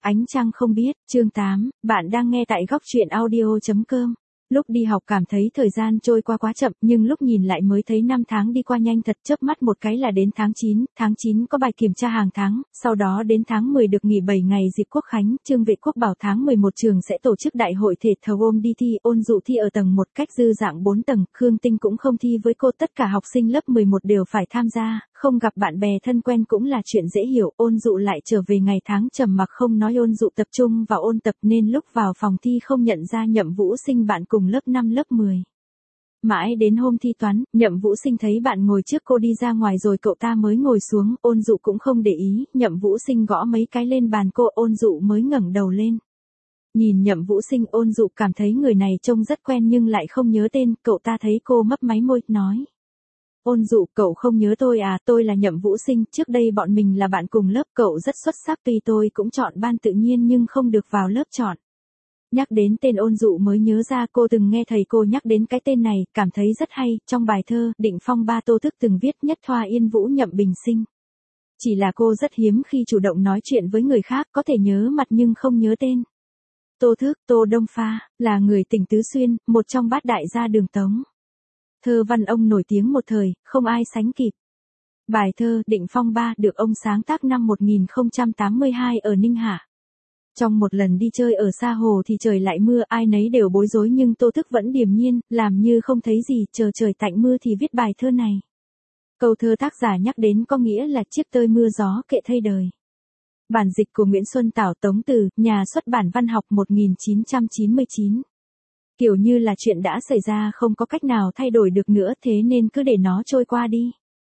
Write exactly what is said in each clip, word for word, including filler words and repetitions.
Ánh trăng không biết, chương tám, bạn đang nghe tại góc truyện audio chấm com. Lúc đi học cảm thấy thời gian trôi qua quá chậm, nhưng lúc nhìn lại mới thấy năm tháng đi qua nhanh thật, chớp mắt một cái là đến tháng chín, tháng chín có bài kiểm tra hàng tháng, sau đó đến tháng mười được nghỉ bảy ngày dịp Quốc khánh, Trương Vệ Quốc bảo tháng mười một trường sẽ tổ chức đại hội thể thao ôm đi thi, Ôn Dụ thi ở tầng một cách dư dạng bốn tầng, Khương Tinh cũng không thi với cô, tất cả học sinh lớp mười một đều phải tham gia, không gặp bạn bè thân quen cũng là chuyện dễ hiểu, Ôn Dụ lại trở về ngày tháng trầm mặc không nói, Ôn Dụ tập trung vào ôn tập nên lúc vào phòng thi không nhận ra Nhậm Vũ Sinh bạn cùng lớp năm lớp mười. Mãi đến hôm thi toán, Nhậm Vũ Sinh thấy bạn ngồi trước cô đi ra ngoài rồi cậu ta mới ngồi xuống, Ôn Dụ cũng không để ý, Nhậm Vũ Sinh gõ mấy cái lên bàn cô, Ôn Dụ mới ngẩng đầu lên. Nhìn Nhậm Vũ Sinh, Ôn Dụ cảm thấy người này trông rất quen nhưng lại không nhớ tên, cậu ta thấy cô mấp máy môi, nói. Ôn Dụ, cậu không nhớ tôi à, tôi là Nhậm Vũ Sinh, trước đây bọn mình là bạn cùng lớp, cậu rất xuất sắc, tuy tôi cũng chọn ban tự nhiên nhưng không được vào lớp chọn. Nhắc đến tên Ôn Dụ mới nhớ ra cô từng nghe thầy cô nhắc đến cái tên này, cảm thấy rất hay, trong bài thơ, Định Phong Ba Tô Thức từng viết nhất thoa yên vũ Nhậm Bình Sinh. Chỉ là cô rất hiếm khi chủ động nói chuyện với người khác, có thể nhớ mặt nhưng không nhớ tên. Tô Thức, Tô Đông Pha, là người tỉnh Tứ Xuyên, một trong bát đại gia Đường Tống. Thơ văn ông nổi tiếng một thời, không ai sánh kịp. Bài thơ Định Phong Ba được ông sáng tác năm một nghìn không trăm tám mươi hai ở Ninh Hạ. Trong một lần đi chơi ở xa hồ thì trời lại mưa, ai nấy đều bối rối nhưng Tô Thức vẫn điềm nhiên, làm như không thấy gì, chờ trời tạnh mưa thì viết bài thơ này. Câu thơ tác giả nhắc đến có nghĩa là chiếc tơi mưa gió kệ thay đời. Bản dịch của Nguyễn Xuân Tảo, Tống Từ, nhà xuất bản Văn học một nghìn chín trăm chín mươi chín. Kiểu như là chuyện đã xảy ra không có cách nào thay đổi được nữa, thế nên cứ để nó trôi qua đi.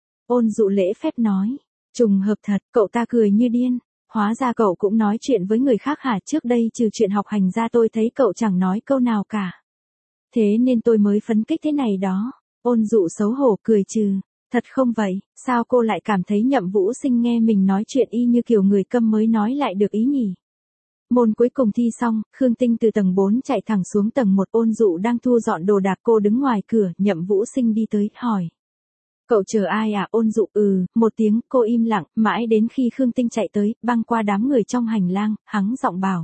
Ôn Dụ lễ phép nói. Trùng hợp thật, cậu ta cười như điên. Hóa ra cậu cũng nói chuyện với người khác hả, trước đây trừ chuyện học hành ra tôi thấy cậu chẳng nói câu nào cả. Thế nên tôi mới phấn kích thế này đó. Ôn Dụ xấu hổ cười trừ. Thật không vậy, sao cô lại cảm thấy Nhậm Vũ Sinh nghe mình nói chuyện y như kiểu người câm mới nói lại được ý nhỉ? Môn cuối cùng thi xong, Khương Tinh từ tầng bốn chạy thẳng xuống tầng một, Ôn Dụ đang thu dọn đồ đạc, cô đứng ngoài cửa, Nhậm Vũ Sinh đi tới, hỏi. Cậu chờ ai à? Ôn Dụ ừ, một tiếng, cô im lặng, mãi đến khi Khương Tinh chạy tới, băng qua đám người trong hành lang, hắng giọng bảo.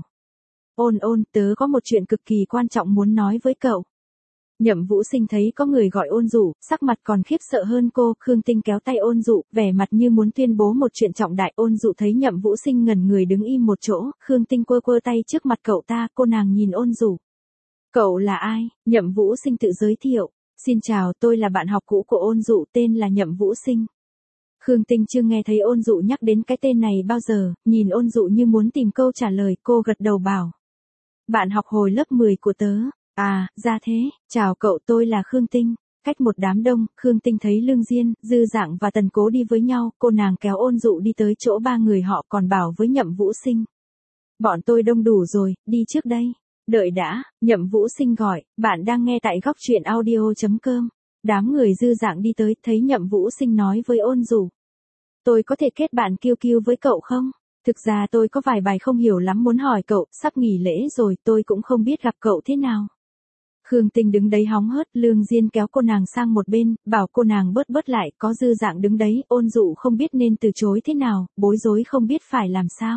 Ôn ôn, tớ có một chuyện cực kỳ quan trọng muốn nói với cậu. Nhậm Vũ Sinh thấy có người gọi Ôn Dụ, sắc mặt còn khiếp sợ hơn cô, Khương Tinh kéo tay Ôn Dụ, vẻ mặt như muốn tuyên bố một chuyện trọng đại, Ôn Dụ thấy Nhậm Vũ Sinh ngẩn người đứng im một chỗ, Khương Tinh quơ quơ tay trước mặt cậu ta, cô nàng nhìn Ôn Dụ. Cậu là ai? Nhậm Vũ Sinh tự giới thiệu. Xin chào, tôi là bạn học cũ của Ôn Dụ, tên là Nhậm Vũ Sinh. Khương Tinh chưa nghe thấy Ôn Dụ nhắc đến cái tên này bao giờ, nhìn Ôn Dụ như muốn tìm câu trả lời, cô gật đầu bảo. Bạn học hồi lớp mười của tớ. À, ra thế, chào cậu, tôi là Khương Tinh. Cách một đám đông, Khương Tinh thấy Lương Diên, Dư Dạng và Tần Cố đi với nhau, cô nàng kéo Ôn Dụ đi tới chỗ ba người họ, còn bảo với Nhậm Vũ Sinh. Bọn tôi đông đủ rồi, đi trước đây. Đợi đã, Nhậm Vũ Sinh gọi, bạn đang nghe tại góc truyện audio chấm com. Đám người Dư Dạng đi tới, thấy Nhậm Vũ Sinh nói với Ôn Dụ. Tôi có thể kết bạn kiu kiu với cậu không? Thực ra tôi có vài bài không hiểu lắm muốn hỏi cậu, sắp nghỉ lễ rồi tôi cũng không biết gặp cậu thế nào. Khương Tinh đứng đấy hóng hớt, Lương Diên kéo cô nàng sang một bên, bảo cô nàng bớt bớt lại, có Dư Dạng đứng đấy, Ôn Dụ không biết nên từ chối thế nào, bối rối không biết phải làm sao.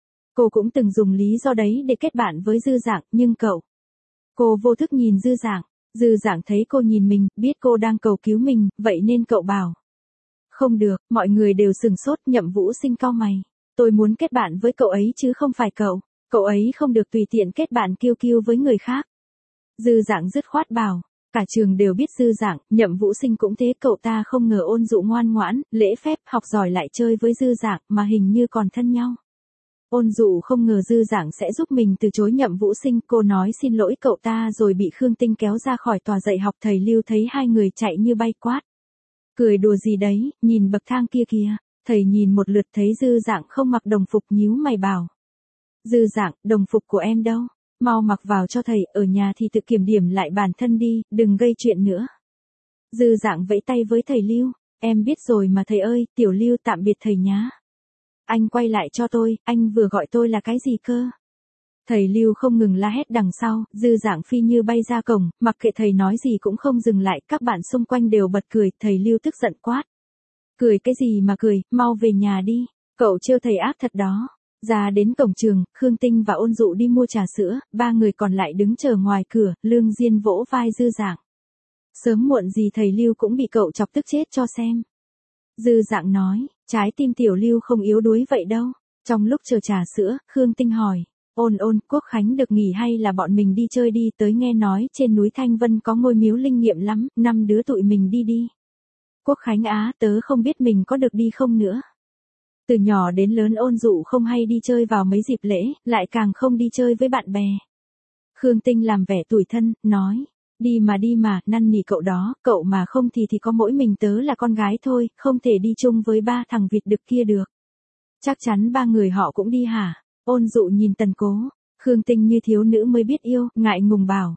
Cô cũng từng dùng lý do đấy để kết bạn với Dư Dạng, nhưng cậu. Cô vô thức nhìn Dư Dạng, Dư Dạng thấy cô nhìn mình, biết cô đang cầu cứu mình, vậy nên cậu bảo. Không được, mọi người đều sừng sốt, Nhậm Vũ Sinh cau mày. Tôi muốn kết bạn với cậu ấy chứ không phải cậu, cậu ấy không được tùy tiện kết bạn kiu kiu với người khác. Dư Dạng dứt khoát bảo, cả trường đều biết Dư Dạng, Nhậm Vũ Sinh cũng thế, cậu ta không ngờ Ôn Dụ ngoan ngoãn, lễ phép, học giỏi lại chơi với Dư Dạng, mà hình như còn thân nhau. Ôn Dụ không ngờ Dư Dạng sẽ giúp mình từ chối Nhậm Vũ Sinh, cô nói xin lỗi cậu ta rồi bị Khương Tinh kéo ra khỏi tòa dạy học, thầy Lưu thấy hai người chạy như bay quát. Cười đùa gì đấy, nhìn bậc thang kia kìa, thầy nhìn một lượt thấy Dư Dạng không mặc đồng phục nhíu mày bảo. Dư Dạng, đồng phục của em đâu? Mau mặc vào cho thầy, ở nhà thì tự kiểm điểm lại bản thân đi, đừng gây chuyện nữa. Dư Dạng vẫy tay với thầy Lưu, em biết rồi mà thầy ơi, tiểu Lưu tạm biệt thầy nhá. Anh quay lại cho tôi, anh vừa gọi tôi là cái gì cơ? Thầy Lưu không ngừng la hét đằng sau, Dư Dạng phi như bay ra cổng, mặc kệ thầy nói gì cũng không dừng lại, các bạn xung quanh đều bật cười, thầy Lưu tức giận quát. Cười cái gì mà cười, mau về nhà đi, cậu trêu thầy ác thật đó. Ra đến cổng trường, Khương Tinh và Ôn Dụ đi mua trà sữa, ba người còn lại đứng chờ ngoài cửa, Lương Diên vỗ vai Dư Dạng. Sớm muộn gì thầy Lưu cũng bị cậu chọc tức chết cho xem. Dư Dạng nói, trái tim tiểu Lưu không yếu đuối vậy đâu. Trong lúc chờ trà sữa, Khương Tinh hỏi, Ôn Ôn, Quốc Khánh được nghỉ hay là bọn mình đi chơi đi, tới nghe nói trên núi Thanh Vân có ngôi miếu linh nghiệm lắm, năm đứa tụi mình đi đi. Quốc Khánh á, tớ không biết mình có được đi không nữa. Từ nhỏ đến lớn Ôn Dụ không hay đi chơi vào mấy dịp lễ, lại càng không đi chơi với bạn bè. Khương Tinh làm vẻ tủi thân, nói, đi mà đi mà, năn nỉ cậu đó, cậu mà không thì thì có mỗi mình tớ là con gái thôi, không thể đi chung với ba thằng vịt đực kia được. Chắc chắn ba người họ cũng đi hả? Ôn Dụ nhìn Tần Cố, Khương Tinh như thiếu nữ mới biết yêu, ngại ngùng bảo.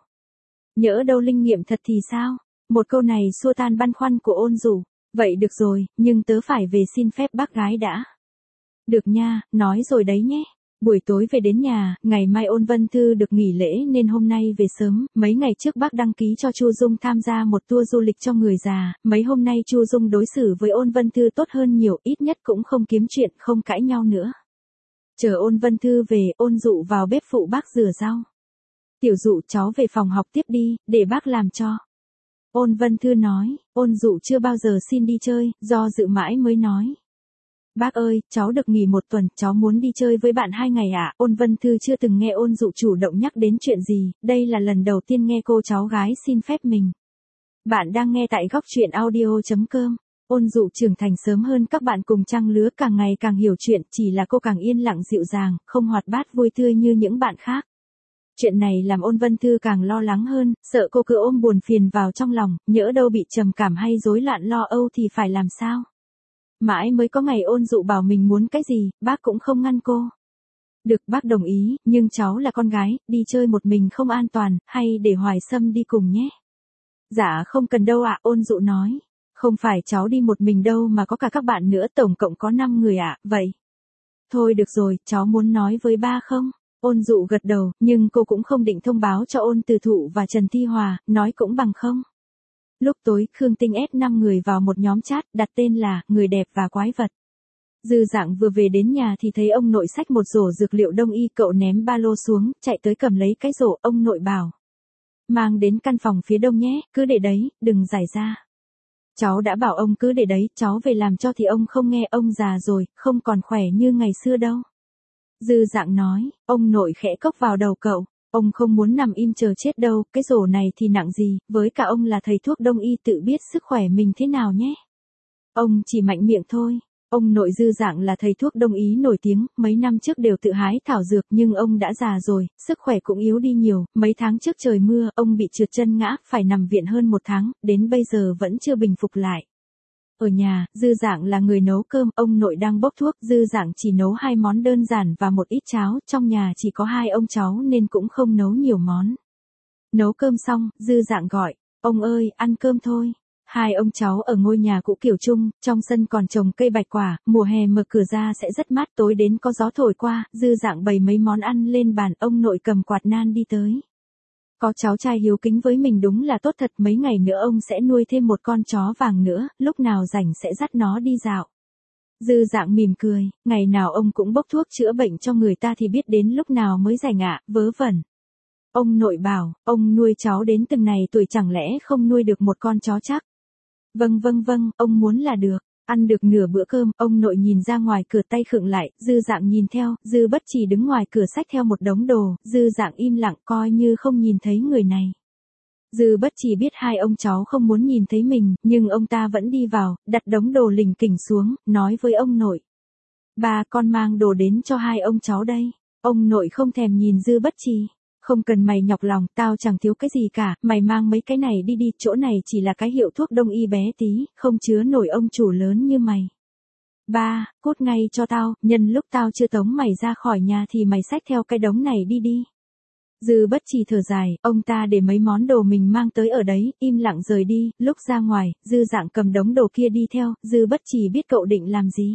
Nhỡ đâu linh nghiệm thật thì sao? Một câu này xua tan băn khoăn của Ôn Dụ. Vậy được rồi, nhưng tớ phải về xin phép bác gái đã. Được nha, nói rồi đấy nhé. Buổi tối về đến nhà, ngày mai Ôn Vân Thư được nghỉ lễ nên hôm nay về sớm, mấy ngày trước bác đăng ký cho Chu Dung tham gia một tour du lịch cho người già, mấy hôm nay Chu Dung đối xử với Ôn Vân Thư tốt hơn nhiều, ít nhất cũng không kiếm chuyện, không cãi nhau nữa. Chờ Ôn Vân Thư về, Ôn Dụ vào bếp phụ bác rửa rau. Tiểu Dụ, cháu về phòng học tiếp đi, để bác làm cho. Ôn Vân Thư nói, Ôn Dụ chưa bao giờ xin đi chơi, do dự mãi mới nói. Bác ơi, cháu được nghỉ một tuần, cháu muốn đi chơi với bạn hai ngày ạ. À? Ôn Vân Thư chưa từng nghe Ôn Dụ chủ động nhắc đến chuyện gì, đây là lần đầu tiên nghe cô cháu gái xin phép mình. Bạn đang nghe tại góc truyện audio chấm com. Ôn Dụ trưởng thành sớm hơn các bạn cùng trang lứa, càng ngày càng hiểu chuyện, chỉ là cô càng yên lặng dịu dàng, không hoạt bát vui tươi như những bạn khác. Chuyện này làm Ôn Vân Thư càng lo lắng hơn, sợ cô cứ ôm buồn phiền vào trong lòng, nhỡ đâu bị trầm cảm hay rối loạn lo âu thì phải làm sao? Mãi mới có ngày Ôn Dụ bảo mình muốn cái gì, bác cũng không ngăn cô. Được, bác đồng ý, nhưng cháu là con gái, đi chơi một mình không an toàn, hay để Hoài Sâm đi cùng nhé. Dạ không cần đâu ạ, Ôn Dụ nói. Không phải cháu đi một mình đâu mà có cả các bạn nữa, tổng cộng có năm người ạ, vậy. Thôi được rồi, cháu muốn nói với ba không? Ôn Dụ gật đầu, nhưng cô cũng không định thông báo cho Ôn Từ Thụ và Trần Thi Hòa, nói cũng bằng không. Lúc tối, Khương Tinh ép năm người vào một nhóm chat, đặt tên là Người Đẹp và Quái Vật. Dư Dạng vừa về đến nhà thì thấy ông nội xách một rổ dược liệu đông y, cậu ném ba lô xuống, chạy tới cầm lấy cái rổ, ông nội bảo. Mang đến căn phòng phía đông nhé, cứ để đấy, đừng giải ra. Cháu đã bảo ông cứ để đấy, cháu về làm cho thì ông không nghe, ông già rồi, không còn khỏe như ngày xưa đâu. Dư Dạng nói, ông nội khẽ cốc vào đầu cậu, ông không muốn nằm im chờ chết đâu, cái rổ này thì nặng gì, với cả ông là thầy thuốc đông y tự biết sức khỏe mình thế nào nhé. Ông chỉ mạnh miệng thôi. Ông nội Dư Dạng là thầy thuốc đông y nổi tiếng, mấy năm trước đều tự hái thảo dược, nhưng ông đã già rồi, sức khỏe cũng yếu đi nhiều, mấy tháng trước trời mưa, ông bị trượt chân ngã, phải nằm viện hơn một tháng, đến bây giờ vẫn chưa bình phục lại. Ở nhà, Dư Dạng là người nấu cơm, ông nội đang bốc thuốc, Dư Dạng chỉ nấu hai món đơn giản và một ít cháo, trong nhà chỉ có hai ông cháu nên cũng không nấu nhiều món. Nấu cơm xong, Dư Dạng gọi, ông ơi, ăn cơm thôi. Hai ông cháu ở ngôi nhà cũ kiểu chung, trong sân còn trồng cây bạch quả, mùa hè mở cửa ra sẽ rất mát, tối đến có gió thổi qua, Dư Dạng bày mấy món ăn lên bàn, ông nội cầm quạt nan đi tới. Có cháu trai hiếu kính với mình đúng là tốt thật, mấy ngày nữa ông sẽ nuôi thêm một con chó vàng nữa, lúc nào rảnh sẽ dắt nó đi dạo. Dư Dạng mỉm cười, ngày nào ông cũng bốc thuốc chữa bệnh cho người ta thì biết đến lúc nào mới rảnh ạ, vớ vẩn. Ông nội bảo, ông nuôi cháu đến từng này tuổi chẳng lẽ không nuôi được một con chó chắc? Vâng vâng vâng, ông muốn là được. Ăn được nửa bữa cơm, ông nội nhìn ra ngoài cửa tay khựng lại, Dư Dạng nhìn theo, Dư Bất Trì đứng ngoài cửa xách theo một đống đồ, Dư Dạng im lặng coi như không nhìn thấy người này. Dư Bất Trì biết hai ông cháu không muốn nhìn thấy mình, nhưng ông ta vẫn đi vào, đặt đống đồ lỉnh kỉnh xuống, nói với ông nội. Ba, con mang đồ đến cho hai ông cháu đây. Ông nội không thèm nhìn Dư Bất Trì. Không cần mày nhọc lòng, tao chẳng thiếu cái gì cả, mày mang mấy cái này đi đi, chỗ này chỉ là cái hiệu thuốc đông y bé tí, không chứa nổi ông chủ lớn như mày. Ba, cút ngay cho tao, nhân lúc tao chưa tống mày ra khỏi nhà thì mày xách theo cái đống này đi đi. Dư Bất Trì thở dài, ông ta để mấy món đồ mình mang tới ở đấy, im lặng rời đi, lúc ra ngoài, Dư Dạng cầm đống đồ kia đi theo, Dư Bất Trì biết cậu định làm gì.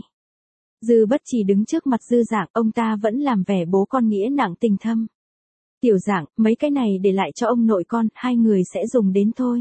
Dư Bất Trì đứng trước mặt Dư Dạng, ông ta vẫn làm vẻ bố con nghĩa nặng tình thâm. Tiểu Dạng, mấy cái này để lại cho ông nội con, hai người sẽ dùng đến thôi.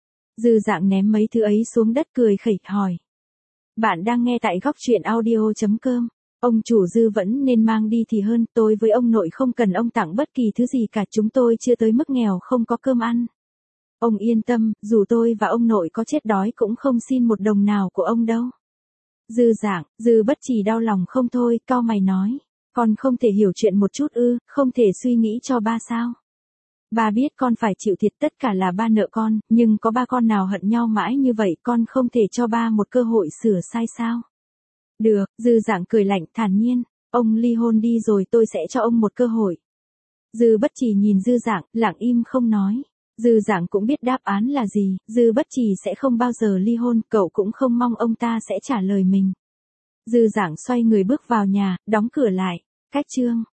Dư Dạng ném mấy thứ ấy xuống đất cười khẩy hỏi. Bạn đang nghe tại góc truyện audio chấm com. Ông chủ Dư vẫn nên mang đi thì hơn, tôi với ông nội không cần ông tặng bất kỳ thứ gì cả, chúng tôi chưa tới mức nghèo không có cơm ăn. Ông yên tâm, dù tôi và ông nội có chết đói cũng không xin một đồng nào của ông đâu. Dư Dạng, Dư Bất Trì đau lòng không thôi, cau mày nói. Con không thể hiểu chuyện một chút ư, không thể suy nghĩ cho ba sao? Ba biết con phải chịu thiệt, tất cả là ba nợ con, nhưng có ba con nào hận nhau mãi như vậy, con không thể cho ba một cơ hội sửa sai sao? Được, Dư Dạng cười lạnh thản nhiên, ông ly hôn đi rồi tôi sẽ cho ông một cơ hội. Dư Bất Trì nhìn Dư Dạng, lặng im không nói. Dư Dạng cũng biết đáp án là gì, Dư Bất Trì sẽ không bao giờ ly hôn, cậu cũng không mong ông ta sẽ trả lời mình. Dư Dạng xoay người bước vào nhà, đóng cửa lại. Cách chương